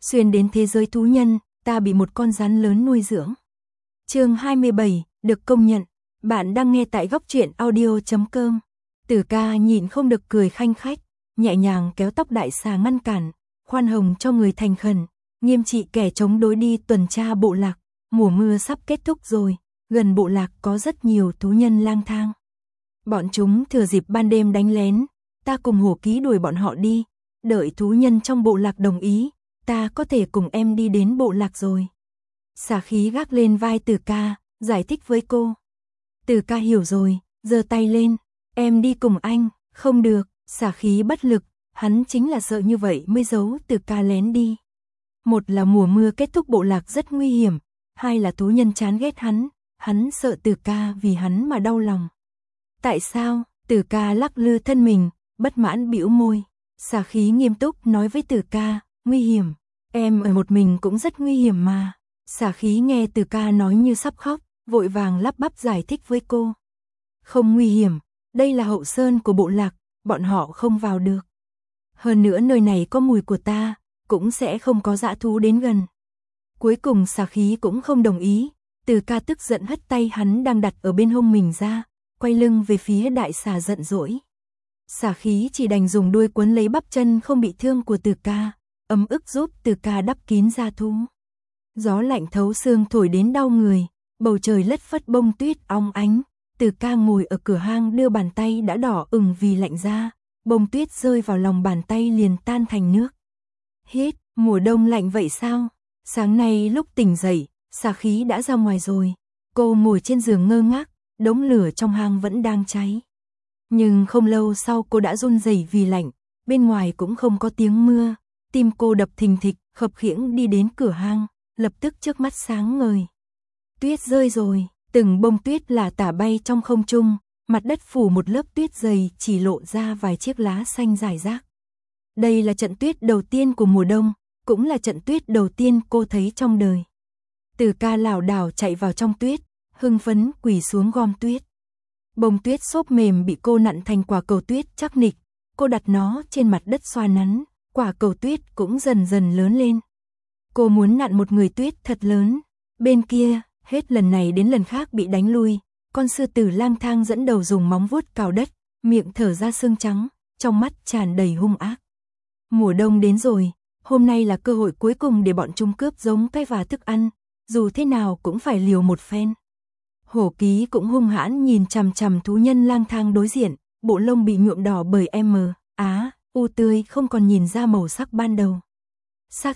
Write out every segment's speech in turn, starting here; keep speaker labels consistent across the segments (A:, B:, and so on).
A: Xuyên đến thế giới thú nhân, ta bị một con rắn lớn nuôi dưỡng. Chương 27, được công nhận. Bạn đang nghe tại góc truyện audio.com. Tử Ca nhịn không được cười khanh khách, nhẹ nhàng kéo tóc đại xà ngăn cản, khoan hồng cho người thành khẩn, nghiêm trị kẻ chống đối đi tuần tra bộ lạc. Mùa mưa sắp kết thúc rồi, gần bộ lạc có rất nhiều thú nhân lang thang. Bọn chúng thừa dịp ban đêm đánh lén, ta cùng hổ ký đuổi bọn họ đi, đợi thú nhân trong bộ lạc đồng ý, ta có thể cùng em đi đến bộ lạc rồi. Xà khí gác lên vai Tử Ca, giải thích với cô. Tử Ca hiểu rồi, giơ tay lên, em đi cùng anh. Không được, xà khí bất lực, hắn chính là sợ như vậy mới giấu Tử Ca lén đi. Một là mùa mưa kết thúc bộ lạc rất nguy hiểm, hai là thú nhân chán ghét hắn sợ Tử Ca vì hắn mà đau lòng. Tại sao? Tử Ca lắc lư thân mình, bất mãn bĩu môi. Xà khí nghiêm túc nói với Tử Ca, nguy hiểm, em ở một mình cũng rất nguy hiểm mà. Xà khí nghe Tử Ca nói như sắp khóc, vội vàng lắp bắp giải thích với cô. Không nguy hiểm, đây là hậu sơn của bộ lạc, bọn họ không vào được. Hơn nữa nơi này có mùi của ta, cũng sẽ không có dã thú đến gần. Cuối cùng xà khí cũng không đồng ý, Tử Ca tức giận hất tay hắn đang đặt ở bên hông mình ra, quay lưng về phía đại xà giận dỗi. Xà khí chỉ đành dùng đuôi quấn lấy bắp chân không bị thương của Tử Ca, ấm ức giúp Tử Ca đắp kín da thú. Gió lạnh thấu xương thổi đến đau người, bầu trời lất phất bông tuyết óng ánh. Tử Ca ngồi ở cửa hang đưa bàn tay đã đỏ ửng vì lạnh da, bông tuyết rơi vào lòng bàn tay liền tan thành nước. Hít, mùa đông lạnh vậy sao? Sáng nay lúc tỉnh dậy, xà khí đã ra ngoài rồi. Cô ngồi trên giường ngơ ngác, đống lửa trong hang vẫn đang cháy. Nhưng không lâu sau cô đã run rẩy vì lạnh, bên ngoài cũng không có tiếng mưa, tim cô đập thình thịch, khập khiễng đi đến cửa hang, lập tức trước mắt sáng ngời. Tuyết rơi rồi, từng bông tuyết lả tả bay trong không trung, mặt đất phủ một lớp tuyết dày chỉ lộ ra vài chiếc lá xanh rải rác. Đây là trận tuyết đầu tiên của mùa đông, cũng là trận tuyết đầu tiên cô thấy trong đời. Tử Ca lảo đảo chạy vào trong tuyết, hưng phấn quỳ xuống gom tuyết. Bông tuyết xốp mềm bị cô nặn thành quả cầu tuyết chắc nịch, cô đặt nó trên mặt đất xoa nắn, quả cầu tuyết cũng dần dần lớn lên. Cô muốn nặn một người tuyết thật lớn. Bên kia, hết lần này đến lần khác bị đánh lui, con sư tử lang thang dẫn đầu dùng móng vuốt cào đất, miệng thở ra xương trắng, trong mắt tràn đầy hung ác. Mùa đông đến rồi, hôm nay là cơ hội cuối cùng để bọn chúng cướp giống cây và thức ăn, dù thế nào cũng phải liều một phen. Hổ ký cũng hung hãn nhìn chằm chằm thú nhân lang thang đối diện, bộ lông bị nhuộm đỏ bởi u tươi không còn nhìn ra màu sắc ban đầu. Sắc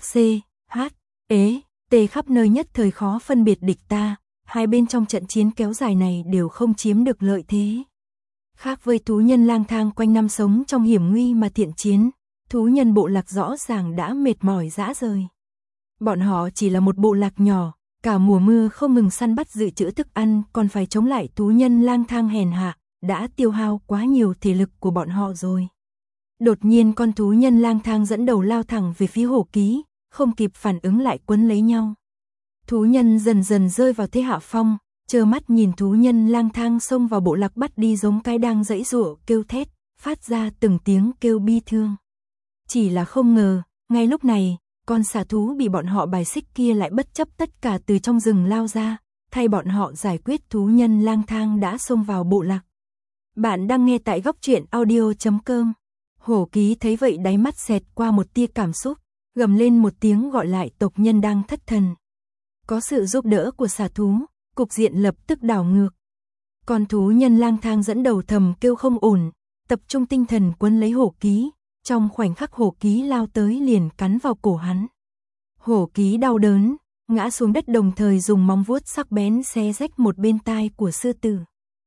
A: T khắp nơi nhất thời khó phân biệt địch ta, hai bên trong trận chiến kéo dài này đều không chiếm được lợi thế. Khác với thú nhân lang thang quanh năm sống trong hiểm nguy mà thiện chiến, thú nhân bộ lạc rõ ràng đã mệt mỏi rã rời. Bọn họ chỉ là một bộ lạc nhỏ, cả mùa mưa không ngừng săn bắt dự trữ thức ăn, còn phải chống lại thú nhân lang thang hèn hạ, đã tiêu hao quá nhiều thể lực của bọn họ rồi. Đột nhiên con thú nhân lang thang dẫn đầu lao thẳng về phía hổ ký, không kịp phản ứng lại quấn lấy nhau. Thú nhân dần dần rơi vào thế hạ phong, trơ mắt nhìn thú nhân lang thang xông vào bộ lạc bắt đi giống cái đang giãy giụa kêu thét, phát ra từng tiếng kêu bi thương. Chỉ là không ngờ, ngay lúc này, con xà thú bị bọn họ bài xích kia lại bất chấp tất cả từ trong rừng lao ra, thay bọn họ giải quyết thú nhân lang thang đã xông vào bộ lạc. Bạn đang nghe tại góc truyện audio.com. Hổ ký thấy vậy đáy mắt xẹt qua một tia cảm xúc, gầm lên một tiếng gọi lại tộc nhân đang thất thần. Có sự giúp đỡ của xà thú, cục diện lập tức đảo ngược. Con thú nhân lang thang dẫn đầu thầm kêu không ổn, tập trung tinh thần quấn lấy hổ ký, trong khoảnh khắc hổ ký lao tới liền cắn vào cổ hắn. Hổ ký đau đớn, ngã xuống đất đồng thời dùng móng vuốt sắc bén xé rách một bên tai của sư tử.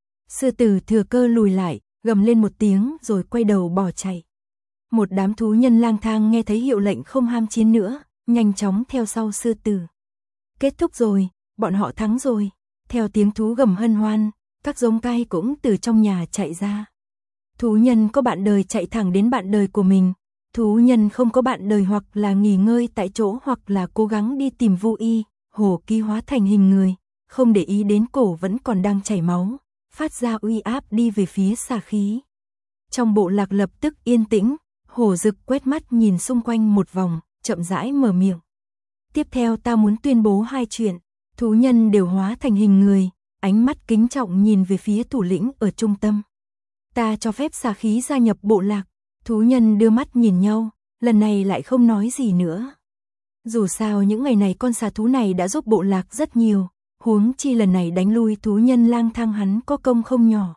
A: Sư tử thừa cơ lùi lại, gầm lên một tiếng rồi quay đầu bỏ chạy. Một đám thú nhân lang thang nghe thấy hiệu lệnh không ham chiến nữa, nhanh chóng theo sau sư tử. Kết thúc rồi, bọn họ thắng rồi. Theo tiếng thú gầm hân hoan, các giống cai cũng từ trong nhà chạy ra. Thú nhân có bạn đời chạy thẳng đến bạn đời của mình. Thú nhân không có bạn đời hoặc là nghỉ ngơi tại chỗ hoặc là cố gắng đi tìm Vu Y. Hổ ký hóa thành hình người, không để ý đến cổ vẫn còn đang chảy máu, phát ra uy áp đi về phía xà khí. Trong bộ lạc lập tức yên tĩnh, hổ dực quét mắt nhìn xung quanh một vòng, chậm rãi mở miệng. Tiếp theo ta muốn tuyên bố 2 chuyện. Thú nhân đều hóa thành hình người, ánh mắt kính trọng nhìn về phía thủ lĩnh ở trung tâm. Ta cho phép xà khí gia nhập bộ lạc. Thú nhân đưa mắt nhìn nhau, lần này lại không nói gì nữa. Dù sao những ngày này con xà thú này đã giúp bộ lạc rất nhiều, huống chi lần này đánh lui thú nhân lang thang hắn có công không nhỏ.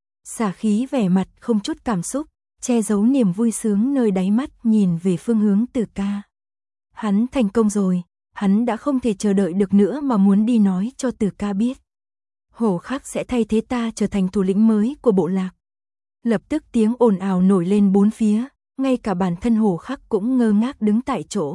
A: Xà khí vẻ mặt không chút cảm xúc, che giấu niềm vui sướng nơi đáy mắt nhìn về phương hướng Tử Ca. Hắn thành công rồi, hắn đã không thể chờ đợi được nữa mà muốn đi nói cho Tử Ca biết. Hổ Khắc sẽ thay thế ta trở thành thủ lĩnh mới của bộ lạc. Lập tức tiếng ồn ào nổi lên bốn phía, ngay cả bản thân Hổ Khắc cũng ngơ ngác đứng tại chỗ.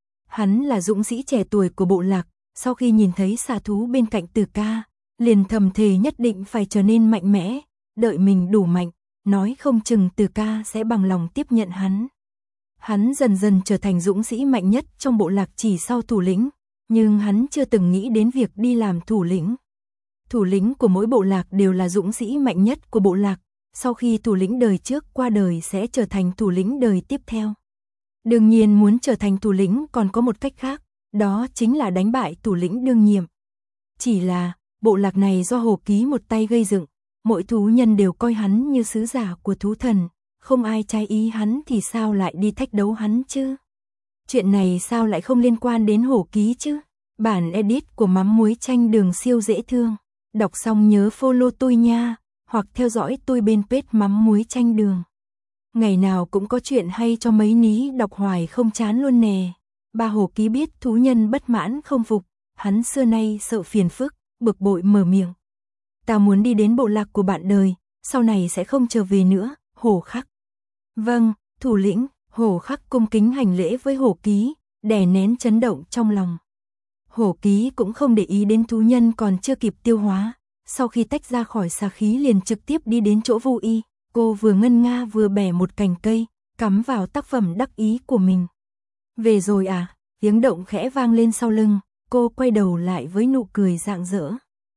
A: Hắn là dũng sĩ trẻ tuổi của bộ lạc, sau khi nhìn thấy xà thú bên cạnh Tử Ca, liền thầm thề nhất định phải trở nên mạnh mẽ, đợi mình đủ mạnh, nói không chừng Tử Ca sẽ bằng lòng tiếp nhận hắn. Hắn dần dần trở thành dũng sĩ mạnh nhất trong bộ lạc chỉ sau thủ lĩnh, nhưng hắn chưa từng nghĩ đến việc đi làm thủ lĩnh. Thủ lĩnh của mỗi bộ lạc đều là dũng sĩ mạnh nhất của bộ lạc, sau khi thủ lĩnh đời trước qua đời sẽ trở thành thủ lĩnh đời tiếp theo. Đương nhiên muốn trở thành thủ lĩnh còn có một cách khác, đó chính là đánh bại thủ lĩnh đương nhiệm. Chỉ là, bộ lạc này do Hồ Ký một tay gây dựng, mỗi thú nhân đều coi hắn như sứ giả của thú thần, không ai trái ý hắn thì sao lại đi thách đấu hắn chứ? Chuyện này sao lại không liên quan đến Hồ Ký chứ? Bản edit của mắm muối chanh đường siêu dễ thương. Đọc xong nhớ follow tôi nha, hoặc theo dõi tôi bên page mắm muối chanh đường. Ngày nào cũng có chuyện hay cho mấy ní đọc hoài không chán luôn nè. Ba Hồ Ký biết thú nhân bất mãn không phục, hắn xưa nay sợ phiền phức, bực bội mở miệng. Ta muốn đi đến bộ lạc của bạn đời, sau này sẽ không trở về nữa, Hổ Khắc. Vâng, thủ lĩnh. Hổ Khắc cung kính hành lễ với Hổ Ký, đè nén chấn động trong lòng. Hổ Ký cũng không để ý đến thú nhân còn chưa kịp tiêu hóa, sau khi tách ra khỏi xà khí liền trực tiếp đi đến chỗ Vu Y, cô vừa ngân nga vừa bẻ một cành cây, cắm vào tác phẩm đắc ý của mình. Về rồi à? Tiếng động khẽ vang lên sau lưng, cô quay đầu lại với nụ cười rạng rỡ.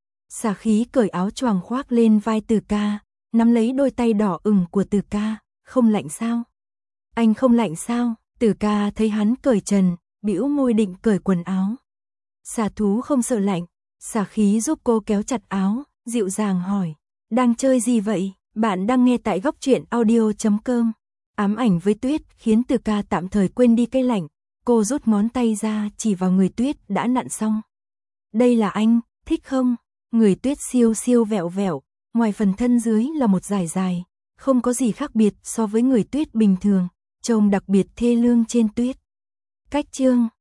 A: Xà khí cởi áo choàng khoác lên vai Tử Ca, nắm lấy đôi tay đỏ ửng của Tử Ca, không lạnh sao? Anh không lạnh sao? Tử Ca thấy hắn cởi trần, bĩu môi định cởi quần áo. Xà thú không sợ lạnh, xà khí giúp cô kéo chặt áo, dịu dàng hỏi. Đang chơi gì vậy? Bạn đang nghe tại góc truyện audio.com. Ám ảnh với Tuyết khiến Tử Ca tạm thời quên đi cái lạnh. Cô rút ngón tay ra chỉ vào người Tuyết đã nặn xong. Đây là anh, thích không? Người Tuyết siêu siêu vẹo vẹo, ngoài phần thân dưới là một dải dài, không có gì khác biệt so với người Tuyết bình thường, trông đặc biệt thê lương trên Tuyết. Cách chương